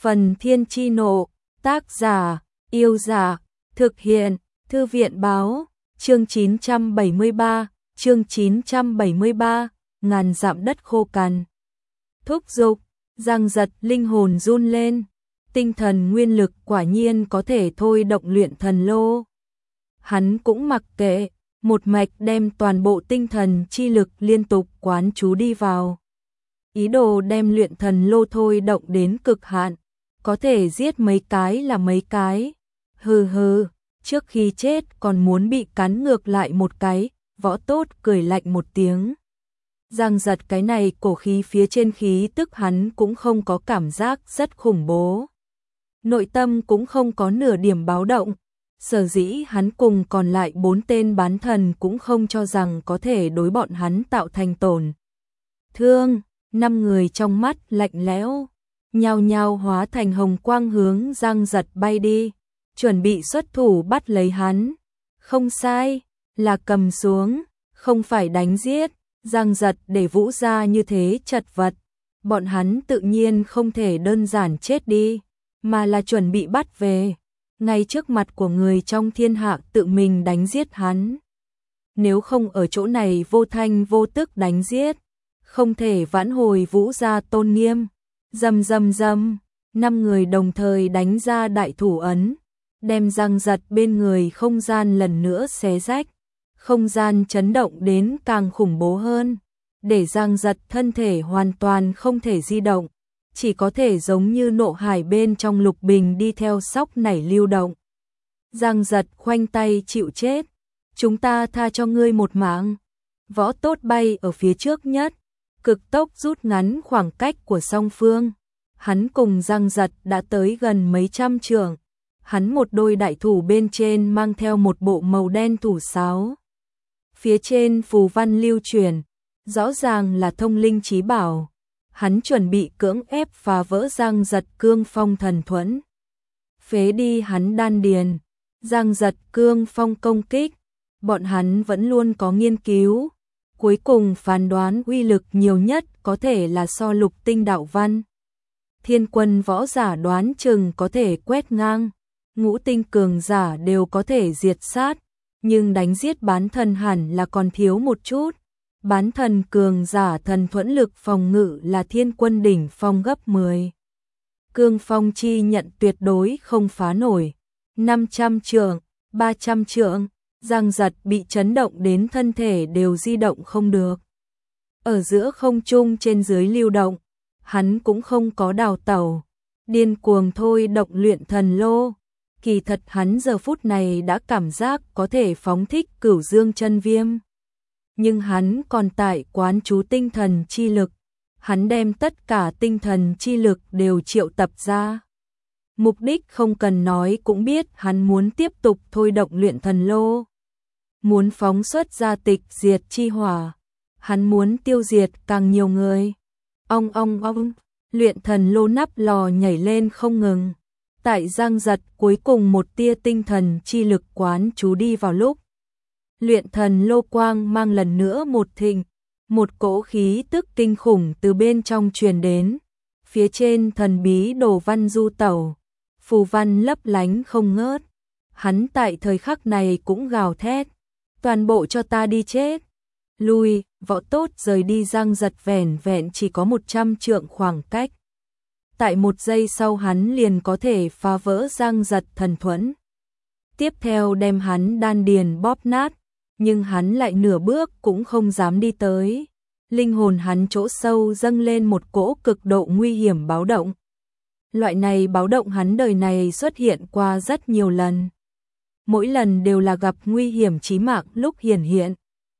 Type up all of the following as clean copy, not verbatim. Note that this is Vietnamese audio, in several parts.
Phần Thiên Chi Nộ, tác giả, Yêu Giả, thực hiện, Thư viện Báo, chương 973, ngàn dặm đất khô cằn. Thúc giục, Giang Giật linh hồn run lên, tinh thần nguyên lực quả nhiên có thể thôi động luyện thần lô. Hắn cũng mặc kệ, một mạch đem toàn bộ tinh thần chi lực liên tục quán chú đi vào. Ý đồ đem luyện thần lô thôi động đến cực hạn, có thể giết mấy cái là mấy cái. Hừ hừ, trước khi chết còn muốn bị cắn ngược lại một cái, Võ Tốt cười lạnh một tiếng. Giang Giật cái này cổ khí phía trên khí tức hắn cũng không có cảm giác rất khủng bố. Nội tâm cũng không có nửa điểm báo động, sở dĩ hắn cùng còn lại 4 tên bán thần cũng không cho rằng có thể đối bọn hắn tạo thành tổn thương. 5 người trong mắt lạnh lẽo, nhao nhao hóa thành hồng quang hướng Giang Giật bay đi, chuẩn bị xuất thủ bắt lấy hắn. Không sai, là cầm xuống, không phải đánh giết. Giang Giật để Vũ gia như thế chật vật, bọn hắn tự nhiên không thể đơn giản chết đi, mà là chuẩn bị bắt về, ngay trước mặt của người trong thiên hạ tự mình đánh giết hắn. Nếu không ở chỗ này vô thanh vô tức đánh giết, không thể vãn hồi Vũ gia tôn nghiêm. Rầm rầm rầm, 5 người đồng thời đánh ra đại thủ ấn, đem Giang Giật bên người không gian lần nữa xé rách. Không gian chấn động đến càng khủng bố hơn, để Giang Giật thân thể hoàn toàn không thể di động, chỉ có thể giống như nộ hải bên trong lục bình đi theo sóc nảy lưu động. Giang Giật khoanh tay chịu chết, chúng ta tha cho ngươi một mạng. Võ Tốt bay ở phía trước nhất, cực tốc rút ngắn khoảng cách của song phương. Hắn cùng Giang Giật đã tới gần mấy trăm trượng, hắn một đôi đại thủ bên trên mang theo một bộ màu đen thủ sáo. Phía trên phù văn lưu truyền, rõ ràng là thông linh chí bảo. Hắn chuẩn bị cưỡng ép phá vỡ Giang Giật cương phong thần thuẫn, phế đi hắn đan điền. Giang Giật cương phong công kích, bọn hắn vẫn luôn có nghiên cứu, cuối cùng phán đoán uy lực nhiều nhất có thể là so lục tinh đạo văn. Thiên quân võ giả đoán chừng có thể quét ngang, ngũ tinh cường giả đều có thể diệt sát. Nhưng đánh giết bán thần hẳn là còn thiếu một chút. Bán thần cường giả thần thuẫn lực phòng ngự là thiên quân đỉnh phong gấp 10. Cương phong chi nhận tuyệt đối không phá nổi. 500 trượng, 300 trượng, Giang Giật bị chấn động đến thân thể đều di động không được. Ở giữa không trung trên dưới lưu động, hắn cũng không có đào tẩu, điên cuồng thôi động luyện thần lô. Kỳ thật hắn giờ phút này đã cảm giác có thể phóng thích Cửu Dương chân viêm. Nhưng hắn còn tại quán chú tinh thần chi lực, hắn đem tất cả tinh thần chi lực đều triệu tập ra. Mục đích không cần nói cũng biết hắn muốn tiếp tục thôi động luyện thần lô. Muốn phóng xuất ra tịch diệt chi hỏa, hắn muốn tiêu diệt càng nhiều người. Ong ong ong, luyện thần lô nắp lò nhảy lên không ngừng. Tại Giang Giật cuối cùng một tia tinh thần chi lực quán chú đi vào lúc, luyện thần lô quang mang lần nữa một thịnh, một cỗ khí tức kinh khủng từ bên trong truyền đến. Phía trên thần bí đồ văn du tẩu, phù văn lấp lánh không ngớt. Hắn tại thời khắc này cũng gào thét, toàn bộ cho ta đi chết. Lui, Võ Tốt rời đi Giang Giật vẻn vẹn chỉ có 100 trượng khoảng cách. Tại một giây sau hắn liền có thể phá vỡ Giang Giật thần thuẫn, tiếp theo đem hắn đan điền bóp nát, nhưng hắn lại nửa bước cũng không dám đi tới. Linh hồn hắn chỗ sâu dâng lên một cỗ cực độ nguy hiểm báo động. Loại này báo động hắn đời này xuất hiện qua rất nhiều lần, mỗi lần đều là gặp nguy hiểm chí mạng lúc hiển hiện.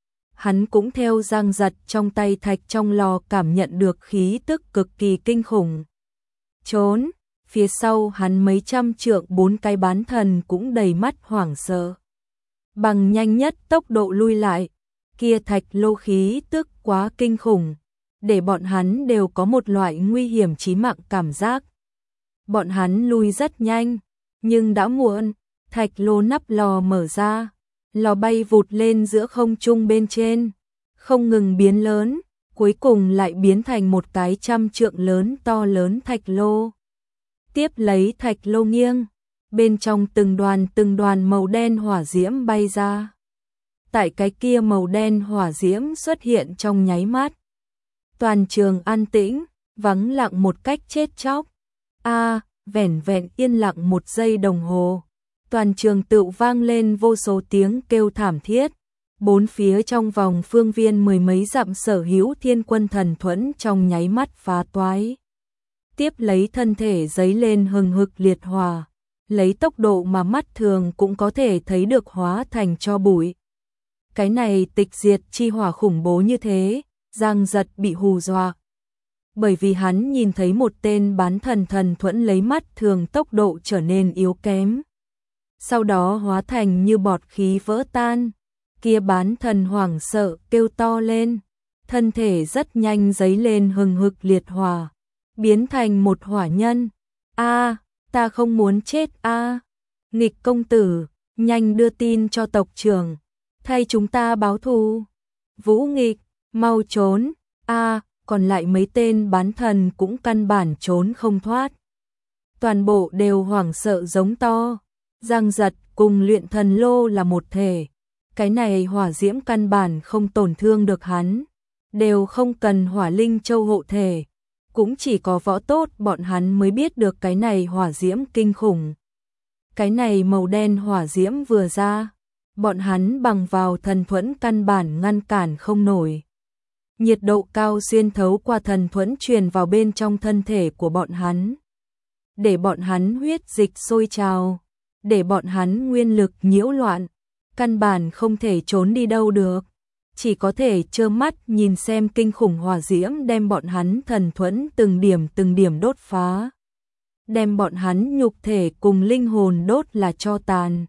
Hắn cũng theo Giang Giật trong tay thạch trong lò cảm nhận được khí tức cực kỳ kinh khủng. Trốn, phía sau hắn mấy trăm trượng 4 cái bán thần cũng đầy mắt hoảng sợ. Bằng nhanh nhất tốc độ lui lại, kia thạch lô khí tức quá kinh khủng, để bọn hắn đều có một loại nguy hiểm chí mạng cảm giác. Bọn hắn lui rất nhanh, nhưng đã muộn, thạch lô nắp lò mở ra, lò bay vụt lên giữa không trung bên trên, không ngừng biến lớn. Cuối cùng lại biến thành một cái 100 trượng lớn to lớn thạch lô. Tiếp lấy thạch lô nghiêng, bên trong từng đoàn màu đen hỏa diễm bay ra. Tại cái kia màu đen hỏa diễm xuất hiện trong nháy mắt. Toàn trường an tĩnh, vắng lặng một cách chết chóc. Vẻn vẹn yên lặng 1 giây đồng hồ. Toàn trường tựu vang lên vô số tiếng kêu thảm thiết. 4 phía trong vòng phương viên 10 mấy dặm sở hữu thiên quân thần thuẫn trong nháy mắt phá toái. Tiếp lấy thân thể giấy lên hừng hực liệt hỏa, lấy tốc độ mà mắt thường cũng có thể thấy được hóa thành tro bụi. Cái này tịch diệt chi hỏa khủng bố như thế, Giang Giật bị hù dọa. Bởi vì hắn nhìn thấy một tên bán thần thần thuẫn lấy mắt thường tốc độ trở nên yếu kém. Sau đó hóa thành như bọt khí vỡ tan. Kia bán thần hoảng sợ kêu to lên. Thân thể rất nhanh giấy lên hừng hực liệt hỏa, biến thành một hỏa nhân. Ta không muốn chết Nghịch công tử, nhanh đưa tin cho tộc trưởng, thay chúng ta báo thù. Vũ Nghịch, mau trốn. Còn lại mấy tên bán thần cũng căn bản trốn không thoát. Toàn bộ đều hoảng sợ giống to. Giang Giật cùng luyện thần lô là một thể. Cái này hỏa diễm căn bản không tổn thương được hắn. Đều không cần hỏa linh châu hộ thể. Cũng chỉ có võ tốt bọn hắn mới biết được cái này hỏa diễm kinh khủng. Cái này màu đen hỏa diễm vừa ra, bọn hắn bằng vào thần thuẫn căn bản ngăn cản không nổi. Nhiệt độ cao xuyên thấu qua thần thuẫn truyền vào bên trong thân thể của bọn hắn. Để bọn hắn huyết dịch sôi trào, để bọn hắn nguyên lực nhiễu loạn, căn bản không thể trốn đi đâu được. Chỉ có thể trơ mắt nhìn xem kinh khủng hỏa diễm đem bọn hắn thần thuẫn từng điểm đốt phá. Đem bọn hắn nhục thể cùng linh hồn đốt là tro tàn.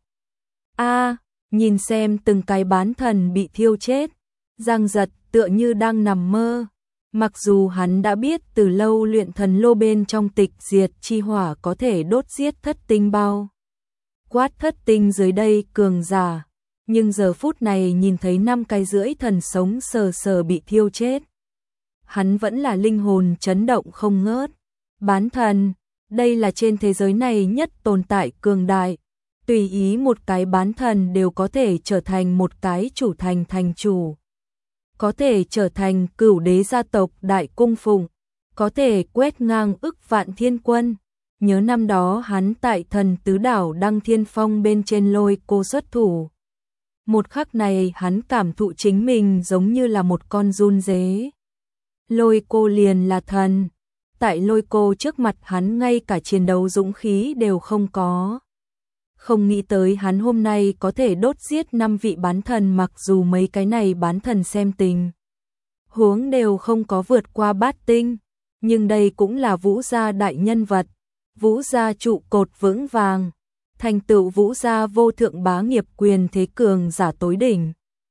Nhìn xem từng cái bán thần bị thiêu chết. Giang Giật tựa như đang nằm mơ. Mặc dù hắn đã biết từ lâu luyện thần lô bên trong tịch diệt chi hỏa có thể đốt giết thất tinh bao quát thất tinh dưới đây cường giả. Nhưng giờ phút này nhìn thấy 5 cái rưỡi thần sống sờ sờ bị thiêu chết. Hắn vẫn là linh hồn chấn động không ngớt. Bán thần, đây là trên thế giới này nhất tồn tại cường đại. Tùy ý một cái bán thần đều có thể trở thành một cái chủ thành thành chủ. Có thể trở thành cửu đế gia tộc đại cung phụng. Có thể quét ngang ức vạn thiên quân. Nhớ năm đó hắn tại thần tứ đảo Đăng Thiên Phong bên trên Lôi Cô xuất thủ. Một khắc này hắn cảm thụ chính mình giống như là một con giun dế. Lôi Cô liền là thần. Tại Lôi Cô trước mặt hắn ngay cả chiến đấu dũng khí đều không có. Không nghĩ tới hắn hôm nay có thể đốt giết 5 vị bán thần, mặc dù mấy cái này bán thần xem tình huống đều không có vượt qua bát tinh. Nhưng đây cũng là Vũ gia đại nhân vật. Vũ gia trụ cột vững vàng. Thành tựu Vũ gia vô thượng bá nghiệp quyền thế cường giả tối đỉnh.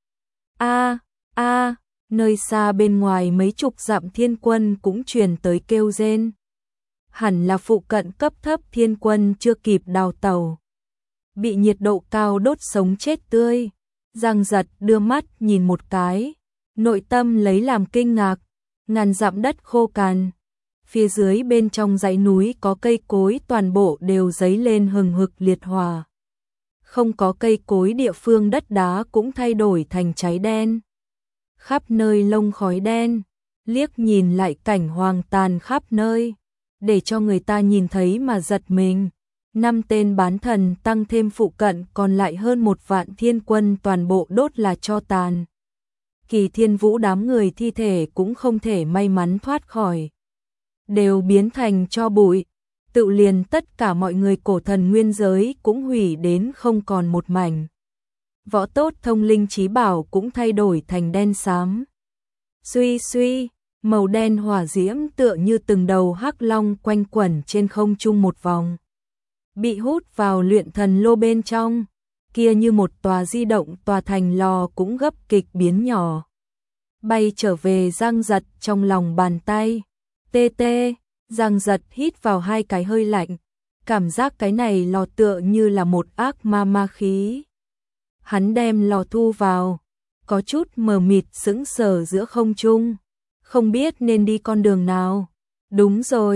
Nơi xa bên ngoài mấy chục dặm thiên quân cũng truyền tới kêu rên. Hẳn là phụ cận cấp thấp thiên quân chưa kịp đào tẩu, bị nhiệt độ cao đốt sống chết tươi. Giang Giật đưa mắt nhìn một cái, nội tâm lấy làm kinh ngạc. Ngàn dặm đất khô cằn, phía dưới bên trong dãy núi có cây cối toàn bộ đều giấy lên hừng hực liệt hỏa. Không có cây cối địa phương đất đá cũng thay đổi thành cháy đen. Khắp nơi lông khói đen, liếc nhìn lại cảnh hoang tàn khắp nơi, để cho người ta nhìn thấy mà giật mình. 5 tên bán thần tăng thêm phụ cận còn lại hơn 1 vạn thiên quân toàn bộ đốt là tro tàn. Kỳ Thiên Vũ đám người thi thể cũng không thể may mắn thoát khỏi, đều biến thành tro bụi. Tự liền tất cả mọi người cổ thần nguyên giới cũng hủy đến không còn một mảnh. Võ tốt thông linh trí bảo cũng thay đổi thành đen xám. Suy suy, màu đen hỏa diễm tựa như từng đầu hắc long quanh quẩn trên không trung một vòng, bị hút vào luyện thần lô bên trong. Kia như một tòa di động tòa thành lò cũng gấp kịch biến nhỏ, bay trở về Giang Giật trong lòng bàn tay. Tê tê, Giang Giật hít vào 2 cái hơi lạnh, cảm giác cái này lò tựa như là một ác ma ma khí. Hắn đem lò thu vào, có chút mờ mịt sững sờ giữa không trung, không biết nên đi con đường nào. Đúng rồi,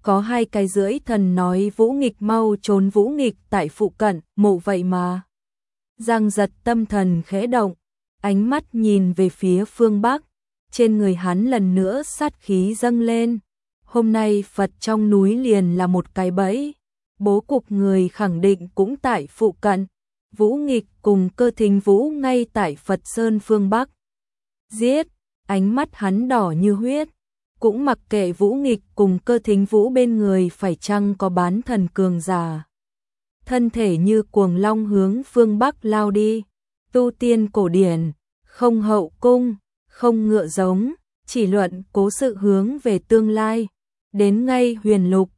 có 2,5 thần nói Vũ Nghịch mau trốn, Vũ Nghịch tại phụ cận mộ vậy mà. Giang Giật tâm thần khẽ động, ánh mắt nhìn về phía phương Bắc, trên người hắn lần nữa sát khí dâng lên. Hôm nay Phật trong núi liền là một cái bẫy, bố cục người khẳng định cũng tại phụ cận. Vũ Nghịch cùng Cơ Thính Vũ ngay tại Phật Sơn phương Bắc. Giết, ánh mắt hắn đỏ như huyết, cũng mặc kệ Vũ Nghịch cùng Cơ Thính Vũ bên người phải chăng có bán thần cường giả. Thân thể như cuồng long hướng phương Bắc lao đi, tu tiên cổ điển, không hậu cung, không ngựa giống, chỉ luận cố sự hướng về tương lai. Đến ngay Huyền Lục,